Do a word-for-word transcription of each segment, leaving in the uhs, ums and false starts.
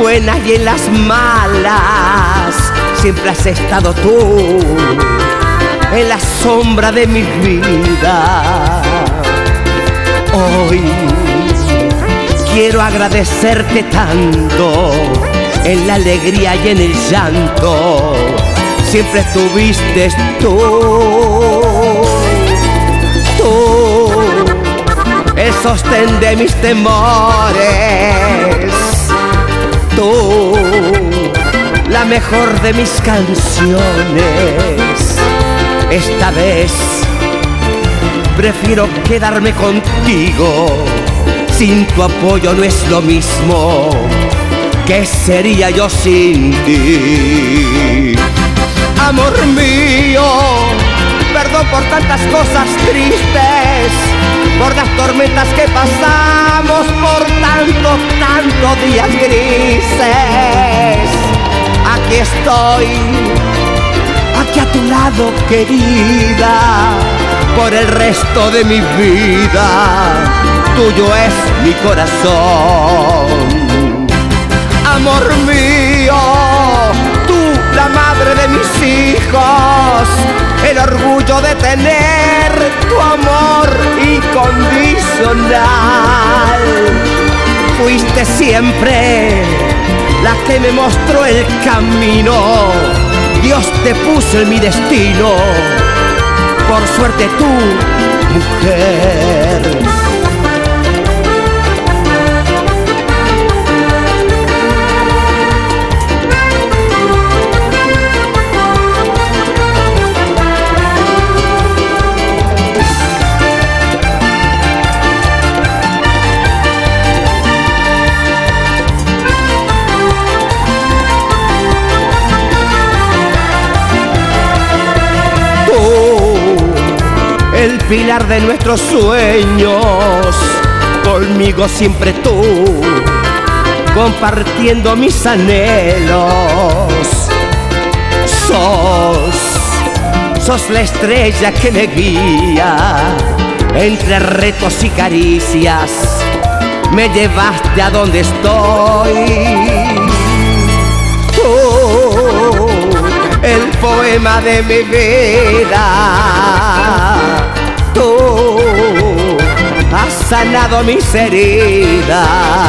buenas y en las malas, siempre has estado tú en la sombra de mi vida. Hoy quiero agradecerte tanto, en la alegría y en el llanto, siempre estuviste tú. Tú, el sostén de mis temores. Tú, la mejor de mis canciones. Esta vez prefiero quedarme contigo. Sin tu apoyo no es lo mismo. ¿Qué sería yo sin ti? Amor mío, perdón por tantas cosas tristes, por las tormentas que pasamos, por tantos, tantos días grises. Aquí estoy, aquí a tu lado, querida, por el resto de mi vida. Tuyo es mi corazón. Amor mío, tú, la madre de mis hijos, el orgullo de tener tu amor incondicional. Fuiste siempre la que me mostró el camino. Dios te puso en mi destino. Por suerte tú, mujer. El pilar de nuestros sueños, conmigo siempre tú, compartiendo mis anhelos. Sos, sos la estrella que me guía, entre retos y caricias, me llevaste a donde estoy. Tú, el poema de mi vida. Tú has sanado mis heridas.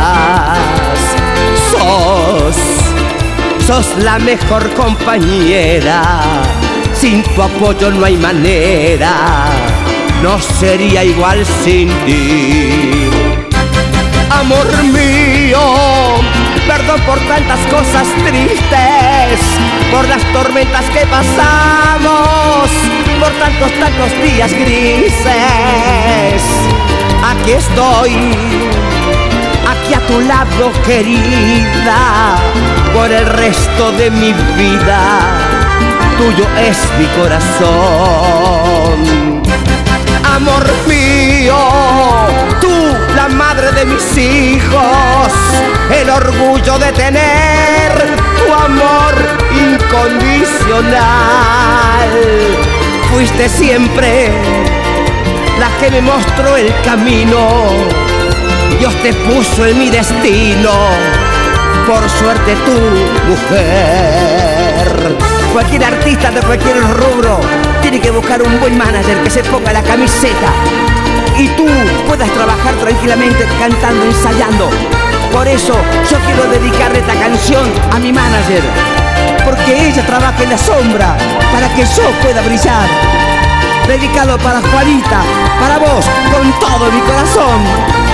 Sos, sos la mejor compañera. Sin tu apoyo no hay manera. No sería igual sin ti. Amor mío, perdón por tantas cosas tristes, por las tormentas que pasamos, por tantos, tantos días grises. Aquí estoy, aquí a tu lado, querida, por el resto de mi vida. Tuyo es mi corazón. Amor mío, tú, la madre de mis hijos, el orgullo de tener tu amor incondicional. Fuiste siempre la que me mostró el camino. Dios te puso en mi destino. Por suerte tú, mujer. Cualquier artista de cualquier rubro tiene que buscar un buen manager que se ponga la camiseta y tú puedas trabajar tranquilamente cantando, ensayando. Por eso yo quiero dedicarle esta canción a mi manager, porque ella trabaja en la sombra para que yo pueda brillar. Dedicado para Juanita, para vos, con todo mi corazón.